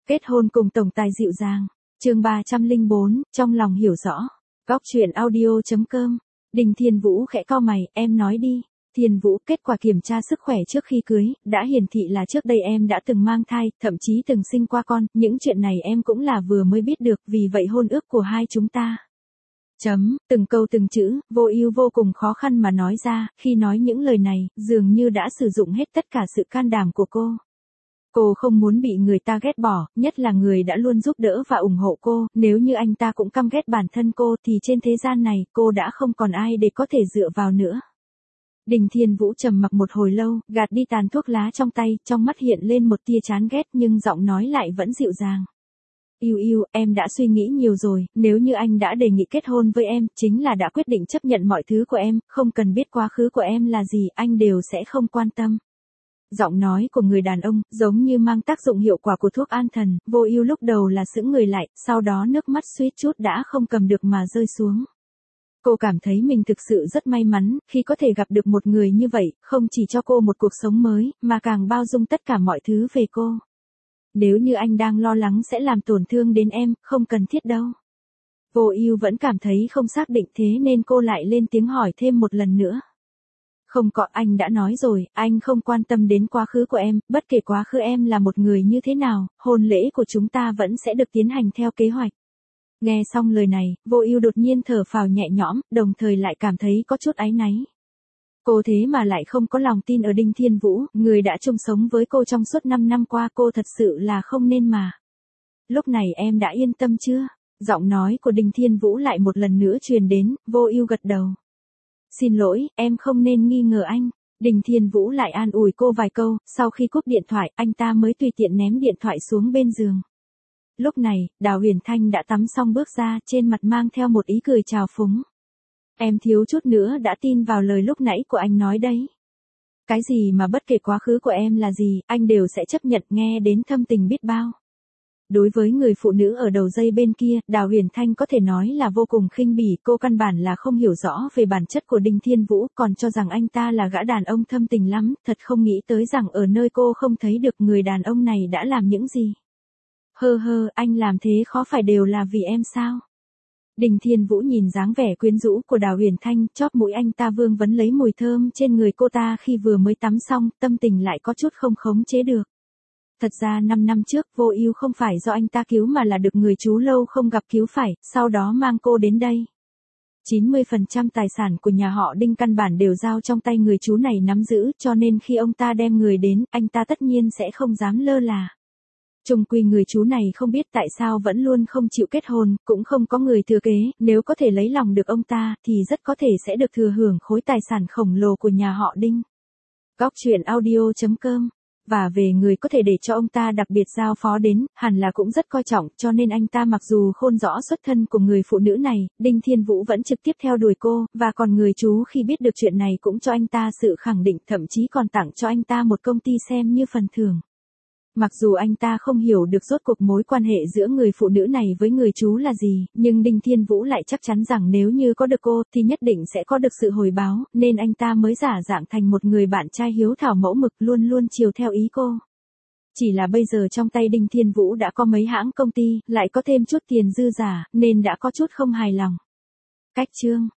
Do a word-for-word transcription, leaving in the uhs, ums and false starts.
Kết hôn cùng tổng tài dịu dàng. Chương ba trăm lẻ bốn, trong lòng hiểu rõ. Góc truyện audio chấm com. Đinh Thiên Vũ khẽ cau mày, em nói đi. Thiên Vũ, kết quả kiểm tra sức khỏe trước khi cưới, đã hiển thị là trước đây em đã từng mang thai, thậm chí từng sinh qua con, những chuyện này em cũng là vừa mới biết được, vì vậy hôn ước của hai chúng ta. Chấm, từng câu từng chữ, Vô Ưu vô cùng khó khăn mà nói ra, khi nói những lời này, dường như đã sử dụng hết tất cả sự can đảm của cô. Cô không muốn bị người ta ghét bỏ, nhất là người đã luôn giúp đỡ và ủng hộ cô, nếu như anh ta cũng căm ghét bản thân cô thì trên thế gian này cô đã không còn ai để có thể dựa vào nữa. Đinh Thiên Vũ trầm mặc một hồi lâu, gạt đi tàn thuốc lá trong tay, trong mắt hiện lên một tia chán ghét nhưng giọng nói lại vẫn dịu dàng. Ưu Ưu, em đã suy nghĩ nhiều rồi, nếu như anh đã đề nghị kết hôn với em, chính là đã quyết định chấp nhận mọi thứ của em, không cần biết quá khứ của em là gì, anh đều sẽ không quan tâm. Giọng nói của người đàn ông, giống như mang tác dụng hiệu quả của thuốc an thần, Vô Ưu lúc đầu là sững người lại, sau đó nước mắt suýt chút đã không cầm được mà rơi xuống. Cô cảm thấy mình thực sự rất may mắn, khi có thể gặp được một người như vậy, không chỉ cho cô một cuộc sống mới, mà càng bao dung tất cả mọi thứ về cô. Nếu như anh đang lo lắng sẽ làm tổn thương đến em, không cần thiết đâu. Vô Ưu vẫn cảm thấy không xác định, thế nên cô lại lên tiếng hỏi thêm một lần nữa. Không có, anh đã nói rồi, anh không quan tâm đến quá khứ của em, bất kể quá khứ em là một người như thế nào, hôn lễ của chúng ta vẫn sẽ được tiến hành theo kế hoạch. Nghe xong lời này, Vô Ưu đột nhiên thở phào nhẹ nhõm, đồng thời lại cảm thấy có chút áy náy. Cô thế mà lại không có lòng tin ở Đinh Thiên Vũ, người đã chung sống với cô trong suốt năm năm qua, cô thật sự là không nên mà. Lúc này em đã yên tâm chưa? Giọng nói của Đinh Thiên Vũ lại một lần nữa truyền đến, Vô Ưu gật đầu. Xin lỗi, em không nên nghi ngờ anh. Đinh Thiên Vũ lại an ủi cô vài câu, sau khi cúp điện thoại, anh ta mới tùy tiện ném điện thoại xuống bên giường. Lúc này, Đào Huyền Thanh đã tắm xong bước ra, trên mặt mang theo một ý cười trào phúng. Em thiếu chút nữa đã tin vào lời lúc nãy của anh nói đấy. Cái gì mà bất kể quá khứ của em là gì, anh đều sẽ chấp nhận, nghe đến thâm tình biết bao. Đối với người phụ nữ ở đầu dây bên kia, Đào Huyền Thanh có thể nói là vô cùng khinh bỉ, cô căn bản là không hiểu rõ về bản chất của Đinh Thiên Vũ, còn cho rằng anh ta là gã đàn ông thâm tình lắm, thật không nghĩ tới rằng ở nơi cô không thấy được người đàn ông này đã làm những gì. Hơ hơ, anh làm thế khó phải đều là vì em sao? Đinh Thiên Vũ nhìn dáng vẻ quyến rũ của Đào Huyền Thanh, chóp mũi anh ta vương vấn lấy mùi thơm trên người cô ta khi vừa mới tắm xong, tâm tình lại có chút không khống chế được. Thật ra năm năm trước, Vô Ưu không phải do anh ta cứu mà là được người chú lâu không gặp cứu phải, sau đó mang cô đến đây. chín mươi phần trăm tài sản của nhà họ Đinh căn bản đều giao trong tay người chú này nắm giữ, cho nên khi ông ta đem người đến, anh ta tất nhiên sẽ không dám lơ là. Chung quy người chú này không biết tại sao vẫn luôn không chịu kết hôn, cũng không có người thừa kế, nếu có thể lấy lòng được ông ta, thì rất có thể sẽ được thừa hưởng khối tài sản khổng lồ của nhà họ Đinh. Góc truyện audio chấm com. Và về người có thể để cho ông ta đặc biệt giao phó đến, hẳn là cũng rất coi trọng, cho nên anh ta mặc dù khôn rõ xuất thân của người phụ nữ này, Đinh Thiên Vũ vẫn trực tiếp theo đuổi cô, và còn người chú khi biết được chuyện này cũng cho anh ta sự khẳng định, thậm chí còn tặng cho anh ta một công ty xem như phần thưởng. Mặc dù anh ta không hiểu được rốt cuộc mối quan hệ giữa người phụ nữ này với người chú là gì, nhưng Đinh Thiên Vũ lại chắc chắn rằng nếu như có được cô thì nhất định sẽ có được sự hồi báo, nên anh ta mới giả dạng thành một người bạn trai hiếu thảo mẫu mực luôn luôn chiều theo ý cô. Chỉ là bây giờ trong tay Đinh Thiên Vũ đã có mấy hãng công ty, lại có thêm chút tiền dư giả, nên đã có chút không hài lòng. Cách chương